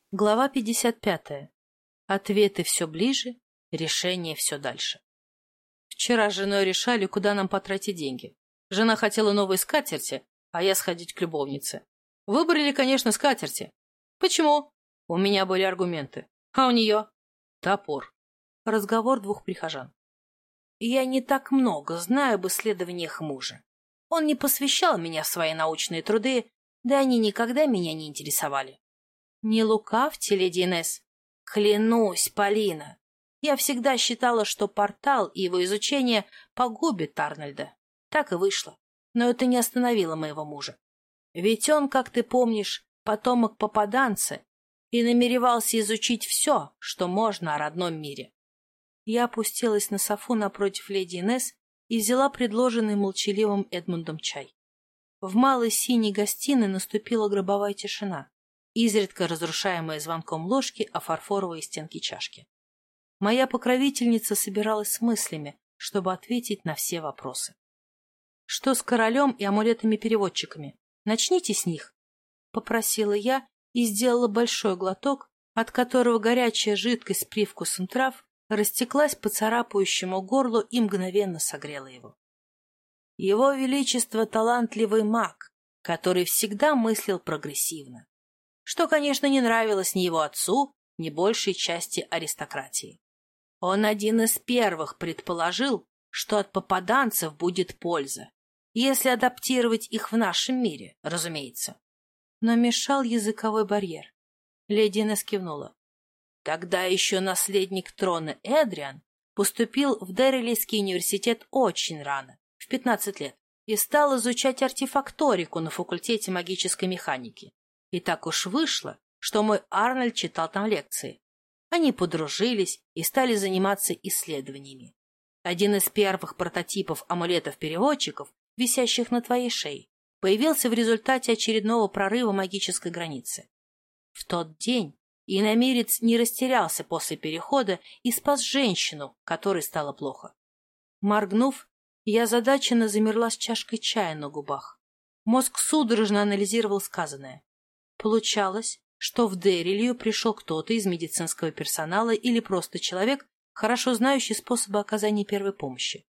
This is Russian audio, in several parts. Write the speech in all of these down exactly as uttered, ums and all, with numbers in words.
Глава пятьдесят пятая. Ответы все ближе, решение все дальше. Вчера с женой решали, куда нам потратить деньги. Жена хотела новые скатерти, а я сходить к любовнице. Выбрали, конечно, скатерти. Почему? У меня были аргументы. А у нее? Топор. Разговор двух прихожан. Я не так много знаю об исследованиях мужа. Он не посвящал меня в свои научные труды, да они никогда меня не интересовали. Не лукавьте, леди Инесс. Клянусь, Полина. Я всегда считала, что портал и его изучение погубит Арнольда. Так и вышло. Но это не остановило моего мужа. Ведь он, как ты помнишь, потомок попаданца и намеревался изучить все, что можно о родном мире. Я опустилась на софу напротив леди Инесс и взяла предложенный молчаливым Эдмундом чай. В малой синей гостиной наступила гробовая тишина, изредка разрушаемая звонком ложки о фарфоровые стенки чашки. Моя покровительница собиралась с мыслями, чтобы ответить на все вопросы. «Что с королем и амулетами-переводчиками? Начните с них», — попросила я и сделала большой глоток, от которого горячая жидкость с привкусом трав растеклась по царапающему горлу и мгновенно согрела его. Его Величество — талантливый маг, который всегда мыслил прогрессивно, что, конечно, не нравилось ни его отцу, ни большей части аристократии. Он один из первых предположил, что от попаданцев будет польза, если адаптировать их в нашем мире, разумеется. Но мешал языковой барьер. Леди Инесс кивнула. Тогда еще наследник трона Эдриан поступил в Деррилийский университет очень рано, в пятнадцать лет, и стал изучать артефакторику на факультете магической механики. И так уж вышло, что мой Арнольд читал там лекции. Они подружились и стали заниматься исследованиями. Один из первых прототипов амулетов-переводчиков, висящих на твоей шее, появился в результате очередного прорыва магической границы. В тот день иномирец не растерялся после перехода и спас женщину, которой стало плохо. Моргнув, я озадаченно замерла с чашкой чая на губах. Мозг судорожно анализировал сказанное. Получалось, что в Деррилию пришел кто-то из медицинского персонала или просто человек, хорошо знающий способы оказания первой помощи.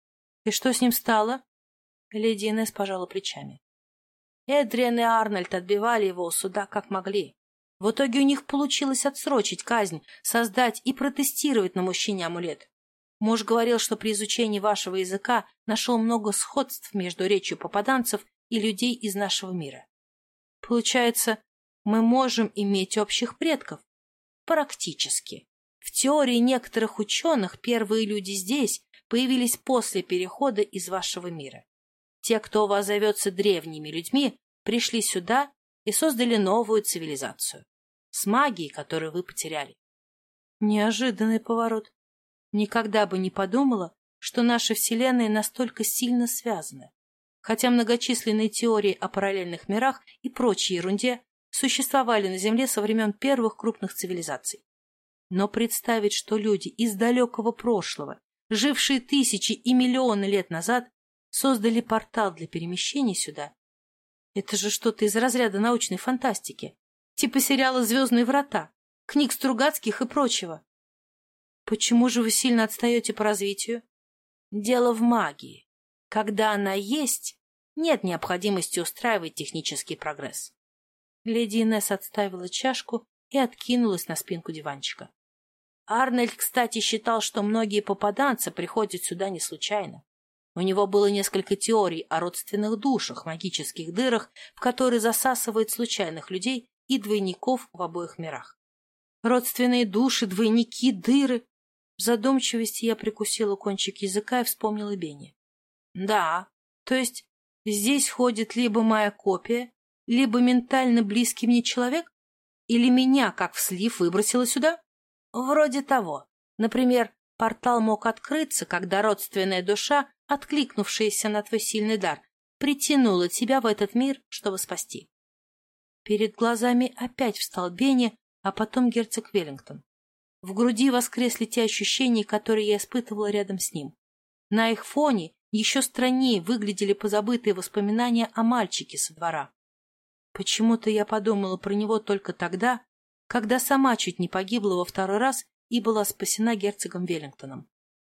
И что с ним стало? Леди Инесс пожала плечами. Эдриан и Арнольд отбивали его у суда как могли. В итоге у них получилось отсрочить казнь, создать и протестировать на мужчине амулет. Муж говорил, что при изучении вашего языка нашел много сходств между речью попаданцев и людей из нашего мира. Получается, мы можем иметь общих предков? Практически. В теории некоторых ученых первые люди здесь появились после перехода из вашего мира. Те, кто у вас зовется древними людьми, пришли сюда и создали новую цивилизацию. С магией, которую вы потеряли. Неожиданный поворот. Никогда бы не подумала, что наши вселенные настолько сильно связаны. Хотя многочисленные теории о параллельных мирах и прочей ерунде существовали на Земле со времен первых крупных цивилизаций. Но представить, что люди из далекого прошлого, жившие тысячи и миллионы лет назад, создали портал для перемещения сюда, это же что-то из разряда научной фантастики, типа сериала «Звездные врата», книг Стругацких и прочего. Почему же вы сильно отстаете по развитию? Дело в магии. Когда она есть, нет необходимости устраивать технический прогресс. Леди Инесс отставила чашку и откинулась на спинку диванчика. Арнольд, кстати, считал, что многие попаданцы приходят сюда не случайно. У него было несколько теорий о родственных душах, магических дырах, в которые засасывают случайных людей и двойников в обоих мирах. Родственные души, двойники, дыры. В задумчивости я прикусила кончик языка и вспомнила Бенни. Да, то есть здесь ходит либо моя копия, либо ментально близкий мне человек, или меня, как в слив, выбросило сюда? Вроде того. Например, портал мог открыться, когда родственная душа, откликнувшаяся на твой сильный дар, притянула тебя в этот мир, чтобы спасти. Перед глазами опять встал Бенни, а потом герцог Веллингтон. В груди воскресли те ощущения, которые я испытывала рядом с ним. На их фоне еще страннее выглядели позабытые воспоминания о мальчике со двора. Почему-то я подумала про него только тогда, когда сама чуть не погибла во второй раз и была спасена герцогом Веллингтоном.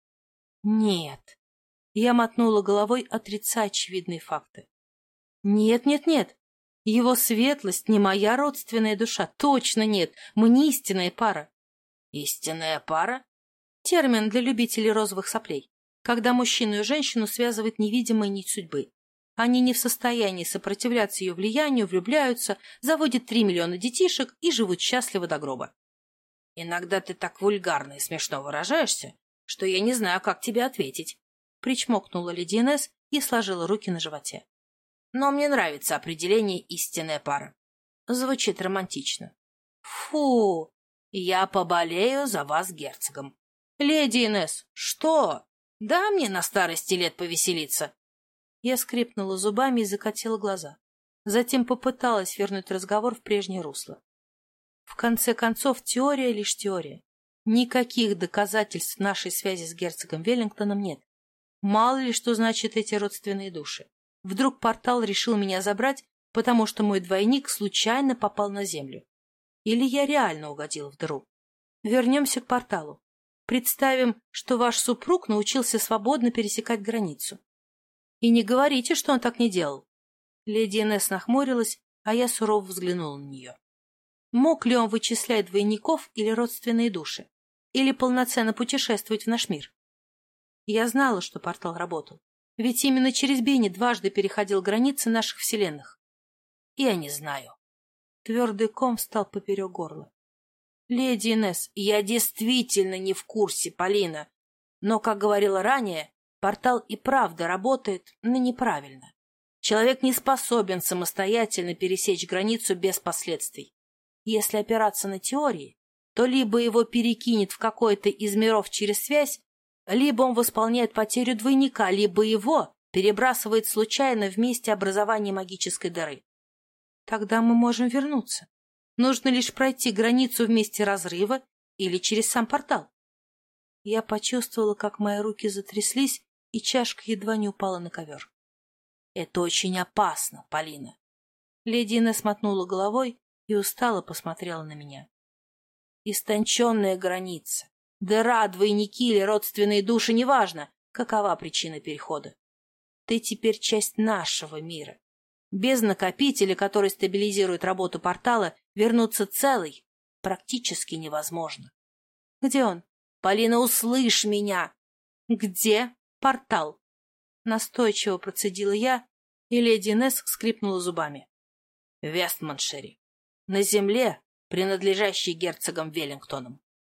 Нет. Я мотнула головой, отрицая очевидные факты. Нет, нет, нет. Его светлость не моя родственная душа. Точно нет. Мы не истинная пара. Истинная пара? Термин для любителей розовых соплей. Когда мужчину и женщину связывает невидимая нить судьбы. Они не в состоянии сопротивляться ее влиянию, влюбляются, заводят три миллиона детишек и живут счастливо до гроба. Иногда ты так вульгарно и смешно выражаешься, что я не знаю, как тебе ответить. Причмокнула леди Инесс и сложила руки на животе. Но мне нравится определение «истинная пара». Звучит романтично. Фу, я поболею за вас герцогом. Леди Инесс, что? Да мне на старости лет повеселиться. Я скрипнула зубами и закатила глаза. Затем попыталась вернуть разговор в прежнее русло. В конце концов, теория лишь теория. Никаких доказательств нашей связи с герцогом Веллингтоном нет. Мало ли что значат эти родственные души. Вдруг портал решил меня забрать, потому что мой двойник случайно попал на землю. Или я реально угодила в дыру. Вернемся к порталу. Представим, что ваш супруг научился свободно пересекать границу. И не говорите, что он так не делал. Леди Инесс нахмурилась, а я сурово взглянула на нее. Мог ли он вычислять двойников или родственные души? Или полноценно путешествовать в наш мир? Я знала, что портал работал. Ведь именно через Бенни дважды переходил границы наших вселенных. Я не знаю. Твердый ком встал поперек горла. Леди Инесс, я действительно не в курсе, Полина. Но, как говорила ранее, портал и правда работает, но неправильно. Человек не способен самостоятельно пересечь границу без последствий. Если опираться на теории, то либо его перекинет в какой-то из миров через связь, либо он восполняет потерю двойника, либо его перебрасывает случайно в месте образования магической дыры. Тогда мы можем вернуться. Нужно лишь пройти границу в месте разрыва или через сам портал. Я почувствовала, как мои руки затряслись, и чашка едва не упала на ковер. Это очень опасно, Полина. Леди Инесс мотнула головой и устало посмотрела на меня. Истонченная граница. Дыра, двойники или родственные души, неважно, какова причина перехода. Ты теперь часть нашего мира. Без накопителя, который стабилизирует работу портала, вернуться целой практически невозможно. Где он? Полина, услышь меня! Где портал? Настойчиво процедила я, и леди Инесс скрипнула зубами. В Вестманшире. На земле, принадлежащей герцогам Веллингтоном.